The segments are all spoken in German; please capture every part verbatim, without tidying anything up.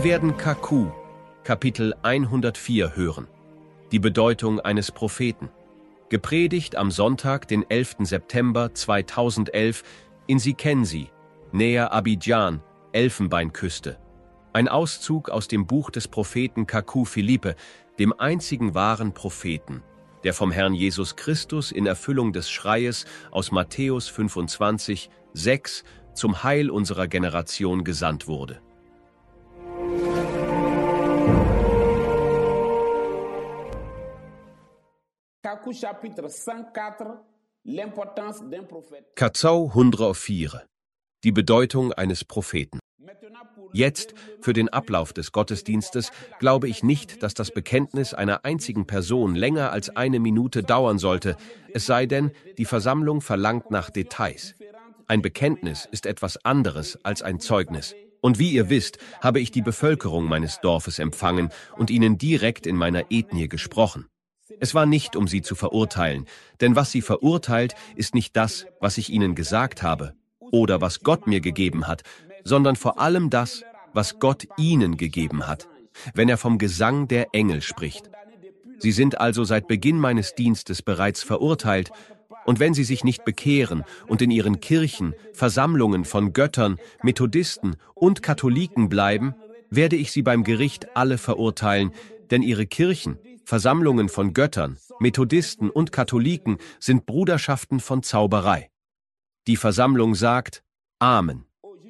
werden Kaku, Kapitel hundertvier hören. Die Bedeutung eines Propheten. Gepredigt am Sonntag, den elften September zweitausendelf in Sikensi, näher Abidjan, Elfenbeinküste. Ein Auszug aus dem Buch des Propheten Kaku Philippe, dem einzigen wahren Propheten, der vom Herrn Jesus Christus in Erfüllung des Schreies aus Matthäus fünfundzwanzig, sechs zum Heil unserer Generation gesandt wurde. Katsau hundertvier. Die Bedeutung eines Propheten. Jetzt, für den Ablauf des Gottesdienstes, glaube ich nicht, dass das Bekenntnis einer einzigen Person länger als eine Minute dauern sollte, es sei denn, die Versammlung verlangt nach Details. Ein Bekenntnis ist etwas anderes als ein Zeugnis. Und wie ihr wisst, habe ich die Bevölkerung meines Dorfes empfangen und ihnen direkt in meiner Ethnie gesprochen. Es war nicht, um sie zu verurteilen, denn was sie verurteilt, ist nicht das, was ich ihnen gesagt habe oder was Gott mir gegeben hat, sondern vor allem das, was Gott ihnen gegeben hat, wenn er vom Gesang der Engel spricht. Sie sind also seit Beginn meines Dienstes bereits verurteilt, und wenn sie sich nicht bekehren und in ihren Kirchen, Versammlungen von Göttern, Methodisten und Katholiken bleiben, werde ich sie beim Gericht alle verurteilen, denn ihre Kirchen, Versammlungen von Göttern, Methodisten und Katholiken sind Bruderschaften von Zauberei. Die Versammlung sagt Amen.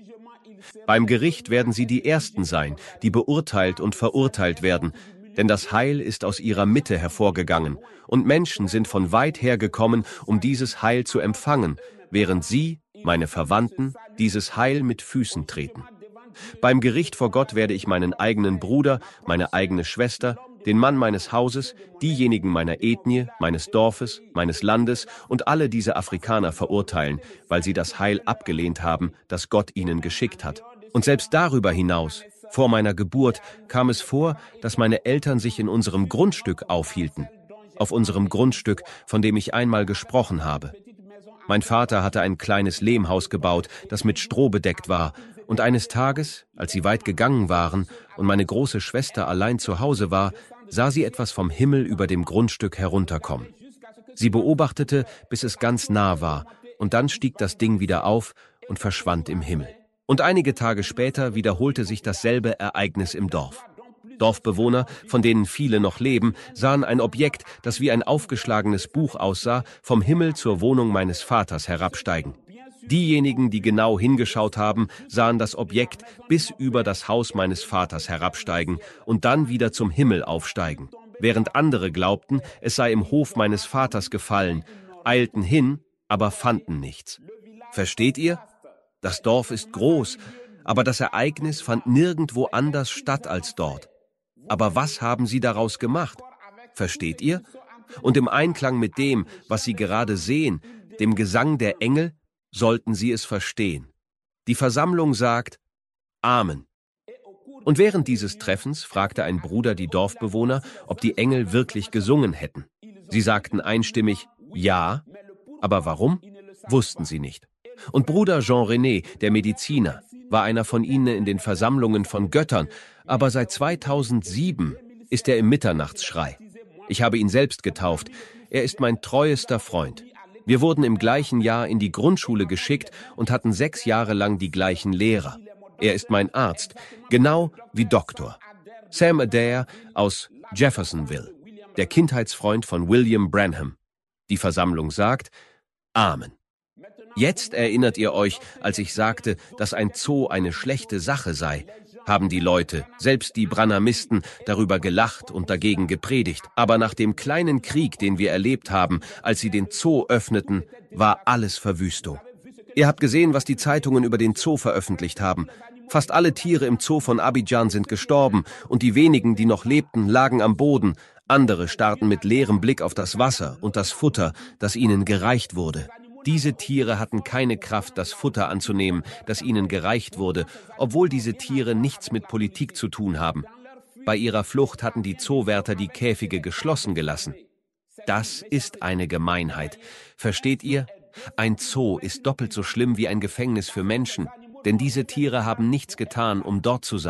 Beim Gericht werden sie die Ersten sein, die beurteilt und verurteilt werden, denn das Heil ist aus ihrer Mitte hervorgegangen, und Menschen sind von weit her gekommen, um dieses Heil zu empfangen, während sie, meine Verwandten, dieses Heil mit Füßen treten. Beim Gericht vor Gott werde ich meinen eigenen Bruder, meine eigene Schwester, den Mann meines Hauses, diejenigen meiner Ethnie, meines Dorfes, meines Landes und alle diese Afrikaner verurteilen, weil sie das Heil abgelehnt haben, das Gott ihnen geschickt hat. Und selbst darüber hinaus, vor meiner Geburt, kam es vor, dass meine Eltern sich in unserem Grundstück aufhielten. Auf unserem Grundstück, von dem ich einmal gesprochen habe. Mein Vater hatte ein kleines Lehmhaus gebaut, das mit Stroh bedeckt war, und eines Tages, als sie weit gegangen waren und meine große Schwester allein zu Hause war, sah sie etwas vom Himmel über dem Grundstück herunterkommen. Sie beobachtete, bis es ganz nah war, und dann stieg das Ding wieder auf und verschwand im Himmel. Und einige Tage später wiederholte sich dasselbe Ereignis im Dorf. Dorfbewohner, von denen viele noch leben, sahen ein Objekt, das wie ein aufgeschlagenes Buch aussah, vom Himmel zur Wohnung meines Vaters herabsteigen. Diejenigen, die genau hingeschaut haben, sahen das Objekt bis über das Haus meines Vaters herabsteigen und dann wieder zum Himmel aufsteigen, während andere glaubten, es sei im Hof meines Vaters gefallen, eilten hin, aber fanden nichts. Versteht ihr? Das Dorf ist groß, aber das Ereignis fand nirgendwo anders statt als dort. Aber was haben sie daraus gemacht? Versteht ihr? Und im Einklang mit dem, was sie gerade sehen, dem Gesang der Engel, sollten sie es verstehen. Die Versammlung sagt Amen. Und während dieses Treffens fragte ein Bruder die Dorfbewohner, ob die Engel wirklich gesungen hätten. Sie sagten einstimmig ja, aber warum? Wussten sie nicht. Und Bruder Jean-René, der Mediziner, war einer von ihnen in den Versammlungen von Göttern, aber seit zweitausendsieben ist er im Mitternachtsschrei. Ich habe ihn selbst getauft. Er ist mein treuester Freund. Wir wurden im gleichen Jahr in die Grundschule geschickt und hatten sechs Jahre lang die gleichen Lehrer. Er ist mein Arzt, genau wie Doktor. Sam Adair aus Jeffersonville, der Kindheitsfreund von William Branham. Die Versammlung sagt Amen. Jetzt erinnert ihr euch, als ich sagte, dass ein Zoo eine schlechte Sache sei, haben die Leute, selbst die Branhamisten, darüber gelacht und dagegen gepredigt. Aber nach dem kleinen Krieg, den wir erlebt haben, als sie den Zoo öffneten, war alles Verwüstung. Ihr habt gesehen, was die Zeitungen über den Zoo veröffentlicht haben. Fast alle Tiere im Zoo von Abidjan sind gestorben und die wenigen, die noch lebten, lagen am Boden. Andere starrten mit leerem Blick auf das Wasser und das Futter, das ihnen gereicht wurde. Diese Tiere hatten keine Kraft, das Futter anzunehmen, das ihnen gereicht wurde, obwohl diese Tiere nichts mit Politik zu tun haben. Bei ihrer Flucht hatten die Zoowärter die Käfige geschlossen gelassen. Das ist eine Gemeinheit. Versteht ihr? Ein Zoo ist doppelt so schlimm wie ein Gefängnis für Menschen, denn diese Tiere haben nichts getan, um dort zu sein.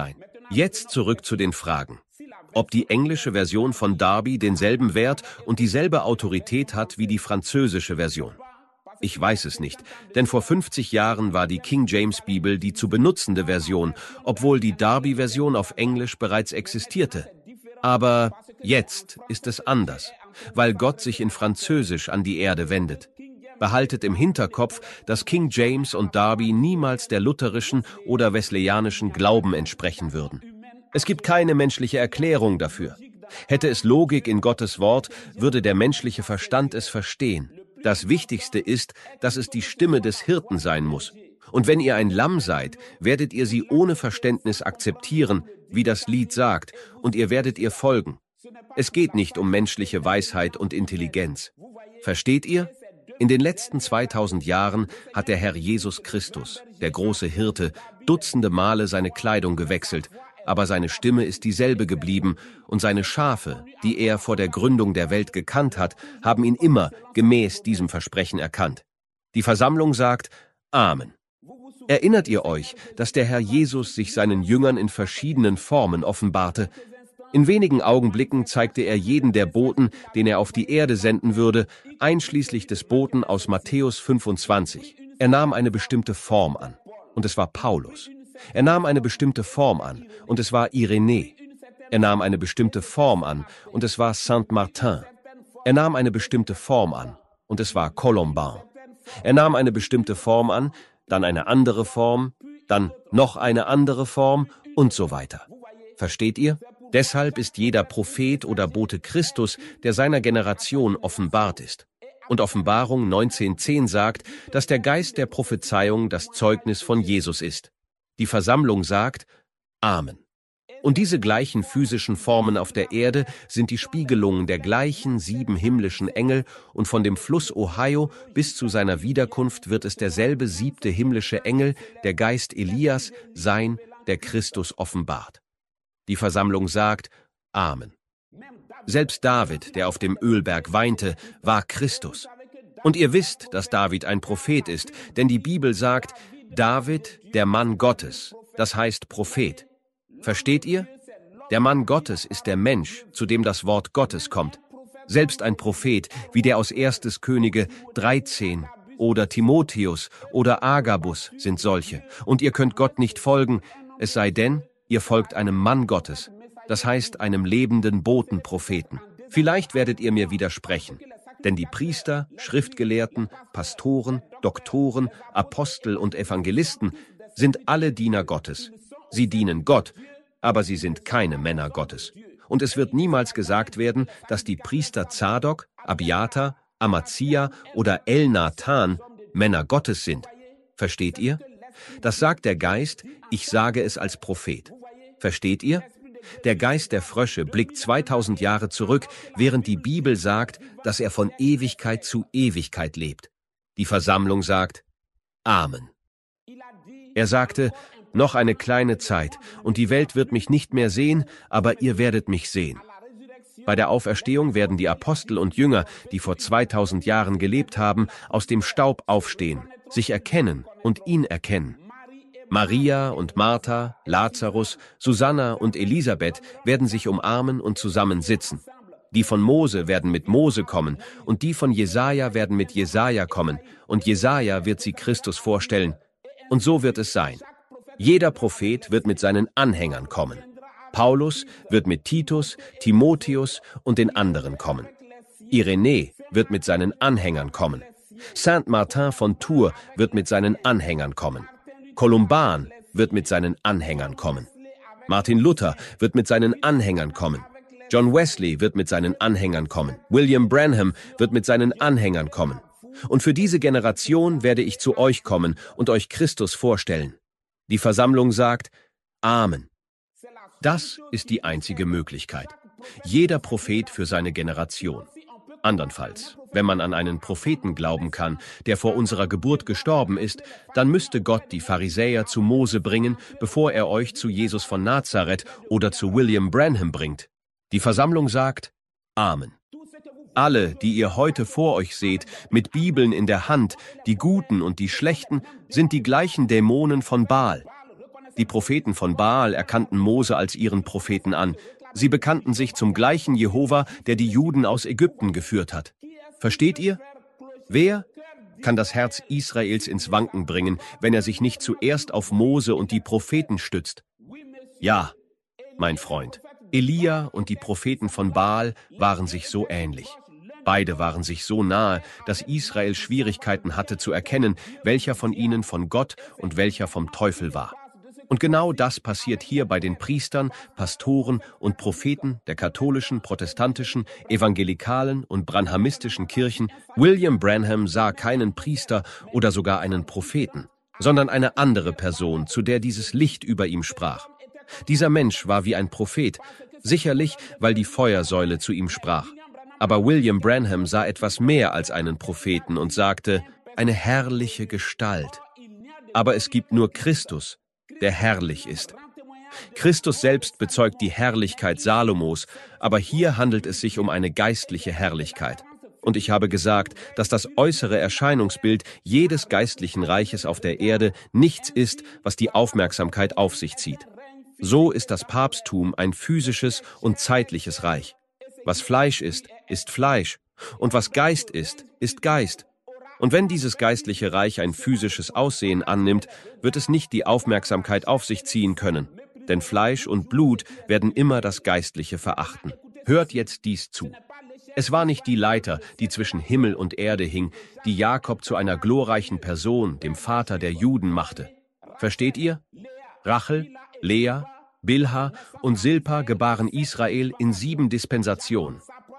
Jetzt zurück zu den Fragen. Ob die englische Version von Darby denselben Wert und dieselbe Autorität hat wie die französische Version. Ich weiß es nicht, denn vor fünfzig Jahren war die King James Bibel die zu benutzende Version, obwohl die Darby-Version auf Englisch bereits existierte. Aber jetzt ist es anders, weil Gott sich in Französisch an die Erde wendet. Behaltet im Hinterkopf, dass King James und Darby niemals der lutherischen oder wesleyanischen Glauben entsprechen würden. Es gibt keine menschliche Erklärung dafür. Hätte es Logik in Gottes Wort, würde der menschliche Verstand es verstehen. Das Wichtigste ist, dass es die Stimme des Hirten sein muss. Und wenn ihr ein Lamm seid, werdet ihr sie ohne Verständnis akzeptieren, wie das Lied sagt, und ihr werdet ihr folgen. Es geht nicht um menschliche Weisheit und Intelligenz. Versteht ihr? In den letzten zweitausend Jahren hat der Herr Jesus Christus, der große Hirte, dutzende Male seine Kleidung gewechselt, aber seine Stimme ist dieselbe geblieben und seine Schafe, die er vor der Gründung der Welt gekannt hat, haben ihn immer gemäß diesem Versprechen erkannt. Die Versammlung sagt Amen. Erinnert ihr euch, dass der Herr Jesus sich seinen Jüngern in verschiedenen Formen offenbarte? In wenigen Augenblicken zeigte er jeden der Boten, den er auf die Erde senden würde, einschließlich des Boten aus Matthäus fünfundzwanzig. Er nahm eine bestimmte Form an, und es war Paulus. Er nahm eine bestimmte Form an, und es war Irenä. Er nahm eine bestimmte Form an, und es war Saint Martin. Er nahm eine bestimmte Form an, und es war Colomban. Er nahm eine bestimmte Form an, dann eine andere Form, dann noch eine andere Form und so weiter. Versteht ihr? Deshalb ist jeder Prophet oder Bote Christus, der seiner Generation offenbart ist. Und Offenbarung neunzehn zehn sagt, dass der Geist der Prophezeiung das Zeugnis von Jesus ist. Die Versammlung sagt Amen. Und diese gleichen physischen Formen auf der Erde sind die Spiegelungen der gleichen sieben himmlischen Engel, und von dem Fluss Ohio bis zu seiner Wiederkunft wird es derselbe siebte himmlische Engel, der Geist Elias, sein, der Christus offenbart. Die Versammlung sagt Amen. Selbst David, der auf dem Ölberg weinte, war Christus. Und ihr wisst, dass David ein Prophet ist, denn die Bibel sagt, David, der Mann Gottes, das heißt Prophet. Versteht ihr? Der Mann Gottes ist der Mensch, zu dem das Wort Gottes kommt. Selbst ein Prophet, wie der aus erstes Könige dreizehn oder Timotheus oder Agabus sind solche. Und ihr könnt Gott nicht folgen, es sei denn, ihr folgt einem Mann Gottes, das heißt einem lebenden Botenpropheten. Vielleicht werdet ihr mir widersprechen. Denn die Priester, Schriftgelehrten, Pastoren, Doktoren, Apostel und Evangelisten sind alle Diener Gottes. Sie dienen Gott, aber sie sind keine Männer Gottes. Und es wird niemals gesagt werden, dass die Priester Zadok, Abiathar, Amazia oder El-Nathan Männer Gottes sind. Versteht ihr? Das sagt der Geist, ich sage es als Prophet. Versteht ihr? Der Geist der Frösche blickt zweitausend Jahre zurück, während die Bibel sagt, dass er von Ewigkeit zu Ewigkeit lebt. Die Versammlung sagt Amen. Er sagte, noch eine kleine Zeit, und die Welt wird mich nicht mehr sehen, aber ihr werdet mich sehen. Bei der Auferstehung werden die Apostel und Jünger, die vor zweitausend Jahren gelebt haben, aus dem Staub aufstehen, sich erkennen und ihn erkennen. Maria und Martha, Lazarus, Susanna und Elisabeth werden sich umarmen und zusammen sitzen. Die von Mose werden mit Mose kommen und die von Jesaja werden mit Jesaja kommen und Jesaja wird sie Christus vorstellen. Und so wird es sein. Jeder Prophet wird mit seinen Anhängern kommen. Paulus wird mit Titus, Timotheus und den anderen kommen. Irenä wird mit seinen Anhängern kommen. Saint Martin von Tours wird mit seinen Anhängern kommen. Columban wird mit seinen Anhängern kommen. Martin Luther wird mit seinen Anhängern kommen. John Wesley wird mit seinen Anhängern kommen. William Branham wird mit seinen Anhängern kommen. Und für diese Generation werde ich zu euch kommen und euch Christus vorstellen. Die Versammlung sagt Amen. Das ist die einzige Möglichkeit. Jeder Prophet für seine Generation. Andernfalls, wenn man an einen Propheten glauben kann, der vor unserer Geburt gestorben ist, dann müsste Gott die Pharisäer zu Mose bringen, bevor er euch zu Jesus von Nazareth oder zu William Branham bringt. Die Versammlung sagt Amen. Alle, die ihr heute vor euch seht, mit Bibeln in der Hand, die Guten und die Schlechten, sind die gleichen Dämonen von Baal. Die Propheten von Baal erkannten Mose als ihren Propheten an. Sie bekannten sich zum gleichen Jehova, der die Juden aus Ägypten geführt hat. Versteht ihr? Wer kann das Herz Israels ins Wanken bringen, wenn er sich nicht zuerst auf Mose und die Propheten stützt? Ja, mein Freund, Elia und die Propheten von Baal waren sich so ähnlich. Beide waren sich so nahe, dass Israel Schwierigkeiten hatte zu erkennen, welcher von ihnen von Gott und welcher vom Teufel war. Und genau das passiert hier bei den Priestern, Pastoren und Propheten der katholischen, protestantischen, evangelikalen und branhamistischen Kirchen. William Branham sah keinen Priester oder sogar einen Propheten, sondern eine andere Person, zu der dieses Licht über ihm sprach. Dieser Mensch war wie ein Prophet, sicherlich, weil die Feuersäule zu ihm sprach. Aber William Branham sah etwas mehr als einen Propheten und sagte, eine herrliche Gestalt. Aber es gibt nur Christus, der herrlich ist. Christus selbst bezeugt die Herrlichkeit Salomos, aber hier handelt es sich um eine geistliche Herrlichkeit. Und ich habe gesagt, dass das äußere Erscheinungsbild jedes geistlichen Reiches auf der Erde nichts ist, was die Aufmerksamkeit auf sich zieht. So ist das Papsttum ein physisches und zeitliches Reich. Was Fleisch ist, ist Fleisch, und was Geist ist, ist Geist. Und wenn dieses geistliche Reich ein physisches Aussehen annimmt, wird es nicht die Aufmerksamkeit auf sich ziehen können, denn Fleisch und Blut werden immer das Geistliche verachten. Hört jetzt dies zu. Es war nicht die Leiter, die zwischen Himmel und Erde hing, die Jakob zu einer glorreichen Person, dem Vater der Juden, machte. Versteht ihr? Rachel, Lea, Bilha und Silpa gebaren Israel in sieben Dispensationen.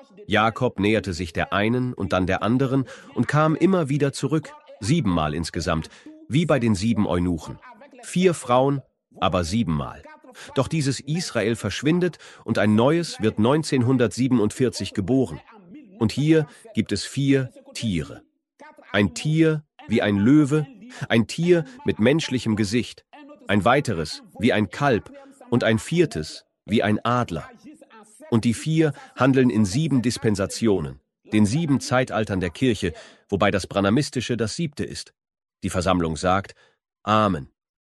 Jakob näherte sich der einen und dann der anderen und kam immer wieder zurück, siebenmal insgesamt, wie bei den sieben Eunuchen. Vier Frauen, aber siebenmal. Doch dieses Israel verschwindet und ein neues wird neunzehnhundertsiebenundvierzig geboren. Und hier gibt es vier Tiere. Ein Tier wie ein Löwe, ein Tier mit menschlichem Gesicht, ein weiteres wie ein Kalb und ein viertes wie ein Adler. Und die vier handeln in sieben Dispensationen, den sieben Zeitaltern der Kirche, wobei das Branhamistische das siebte ist. Die Versammlung sagt, Amen.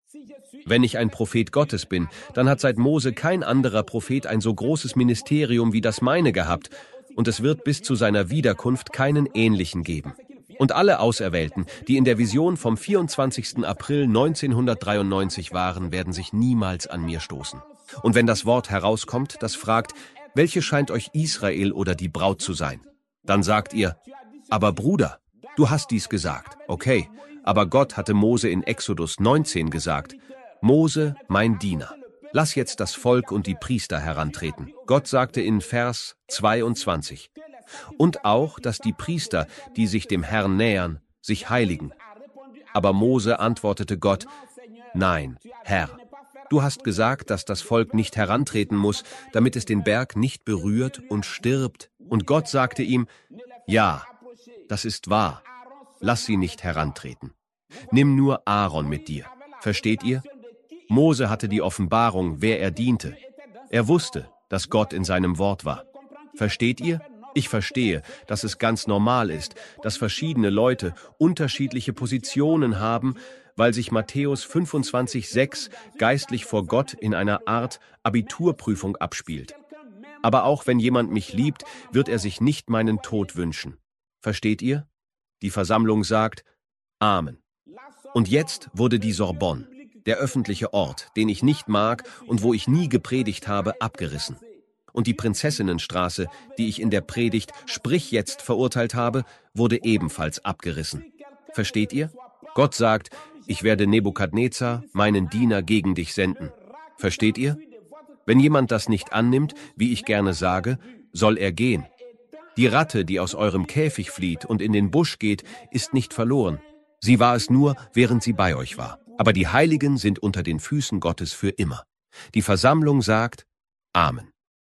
Wenn ich ein Prophet Gottes bin, dann hat seit Mose kein anderer Prophet ein so großes Ministerium wie das meine gehabt, und es wird bis zu seiner Wiederkunft keinen ähnlichen geben. Und alle Auserwählten, die in der Vision vom vierundzwanzigsten April neunzehnhundertdreiundneunzig waren, werden sich niemals an mir stoßen. Und wenn das Wort herauskommt, das fragt, welche scheint euch Israel oder die Braut zu sein? Dann sagt ihr, aber Bruder, du hast dies gesagt. Okay, aber Gott hatte Mose in Exodus neunzehn gesagt, Mose, mein Diener, lass jetzt das Volk und die Priester herantreten. Gott sagte in Vers zweiundzwanzig, und auch, dass die Priester, die sich dem Herrn nähern, sich heiligen. Aber Mose antwortete Gott, nein, Herr, du hast gesagt, dass das Volk nicht herantreten muss, damit es den Berg nicht berührt und stirbt. Und Gott sagte ihm, ja, das ist wahr, lass sie nicht herantreten. Nimm nur Aaron mit dir. Versteht ihr? Mose hatte die Offenbarung, wer er diente. Er wusste, dass Gott in seinem Wort war. Versteht ihr? Ich verstehe, dass es ganz normal ist, dass verschiedene Leute unterschiedliche Positionen haben, weil sich Matthäus fünfundzwanzig sechs geistlich vor Gott in einer Art Abiturprüfung abspielt. Aber auch wenn jemand mich liebt, wird er sich nicht meinen Tod wünschen. Versteht ihr? Die Versammlung sagt, Amen. Und jetzt wurde die Sorbonne, der öffentliche Ort, den ich nicht mag und wo ich nie gepredigt habe, abgerissen. Und die Prinzessinnenstraße, die ich in der Predigt Sprich jetzt verurteilt habe, wurde ebenfalls abgerissen. Versteht ihr? Gott sagt, ich werde Nebukadnezar, meinen Diener, gegen dich senden. Versteht ihr? Wenn jemand das nicht annimmt, wie ich gerne sage, soll er gehen. Die Ratte, die aus eurem Käfig flieht und in den Busch geht, ist nicht verloren. Sie war es nur, während sie bei euch war. Aber die Heiligen sind unter den Füßen Gottes für immer. Die Versammlung sagt, Amen.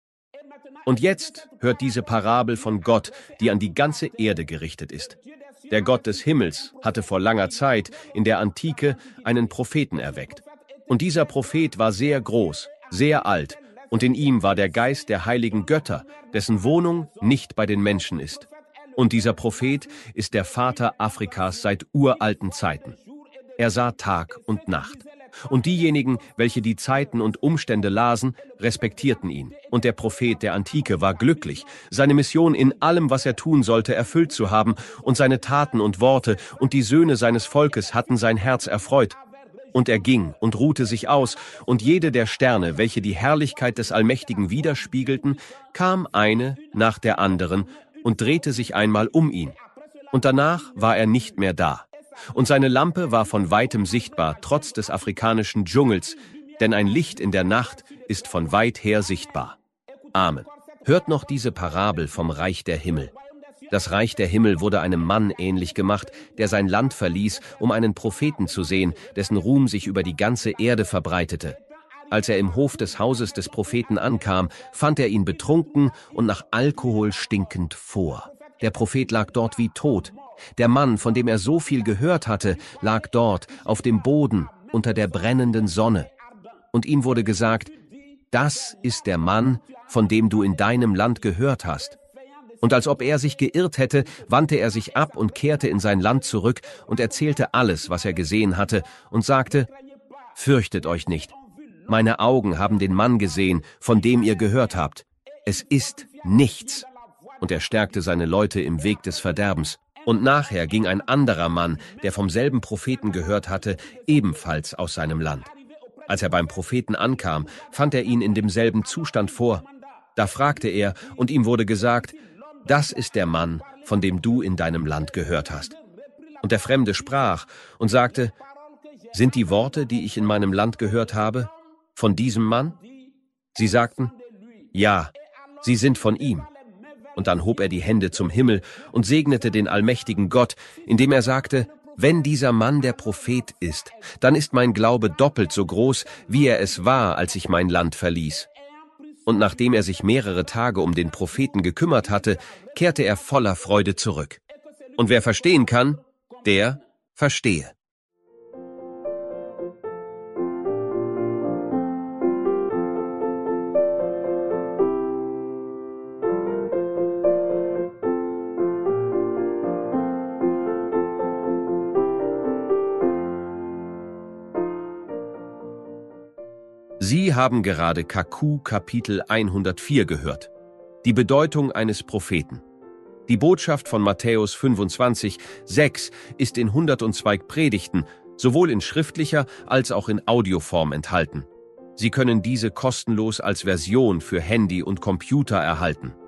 Und jetzt hört diese Parabel von Gott, die an die ganze Erde gerichtet ist. Der Gott des Himmels hatte vor langer Zeit in der Antike einen Propheten erweckt. Und dieser Prophet war sehr groß, sehr alt, und in ihm war der Geist der heiligen Götter, dessen Wohnung nicht bei den Menschen ist. Und dieser Prophet ist der Vater Afrikas seit uralten Zeiten. Er sah Tag und Nacht. Und diejenigen, welche die Zeiten und Umstände lasen, respektierten ihn. Und der Prophet der Antike war glücklich, seine Mission in allem, was er tun sollte, erfüllt zu haben, und seine Taten und Worte und die Söhne seines Volkes hatten sein Herz erfreut. Und er ging und ruhte sich aus, und jede der Sterne, welche die Herrlichkeit des Allmächtigen widerspiegelten, kam eine nach der anderen und drehte sich einmal um ihn. Und danach war er nicht mehr da. Und seine Lampe war von weitem sichtbar, trotz des afrikanischen Dschungels, denn ein Licht in der Nacht ist von weit her sichtbar. Amen. Hört noch diese Parabel vom Reich der Himmel. Das Reich der Himmel wurde einem Mann ähnlich gemacht, der sein Land verließ, um einen Propheten zu sehen, dessen Ruhm sich über die ganze Erde verbreitete. Als er im Hof des Hauses des Propheten ankam, fand er ihn betrunken und nach Alkohol stinkend vor. Der Prophet lag dort wie tot. Der Mann, von dem er so viel gehört hatte, lag dort, auf dem Boden, unter der brennenden Sonne. Und ihm wurde gesagt, das ist der Mann, von dem du in deinem Land gehört hast. Und als ob er sich geirrt hätte, wandte er sich ab und kehrte in sein Land zurück und erzählte alles, was er gesehen hatte, und sagte, fürchtet euch nicht. Meine Augen haben den Mann gesehen, von dem ihr gehört habt. Es ist nichts. Und er stärkte seine Leute im Weg des Verderbens. Und nachher ging ein anderer Mann, der vom selben Propheten gehört hatte, ebenfalls aus seinem Land. Als er beim Propheten ankam, fand er ihn in demselben Zustand vor. Da fragte er, und ihm wurde gesagt, das ist der Mann, von dem du in deinem Land gehört hast. Und der Fremde sprach und sagte, sind die Worte, die ich in meinem Land gehört habe, von diesem Mann? Sie sagten, ja, sie sind von ihm. Und dann hob er die Hände zum Himmel und segnete den allmächtigen Gott, indem er sagte, wenn dieser Mann der Prophet ist, dann ist mein Glaube doppelt so groß, wie er es war, als ich mein Land verließ. Und nachdem er sich mehrere Tage um den Propheten gekümmert hatte, kehrte er voller Freude zurück. Und wer verstehen kann, der verstehe. Sie haben gerade Kaku Kapitel hundertvier gehört. Die Bedeutung eines Propheten. Die Botschaft von Matthäus fünfundzwanzig, sechs ist in hundertzwei Predigten, sowohl in schriftlicher als auch in Audioform enthalten. Sie können diese kostenlos als Version für Handy und Computer erhalten.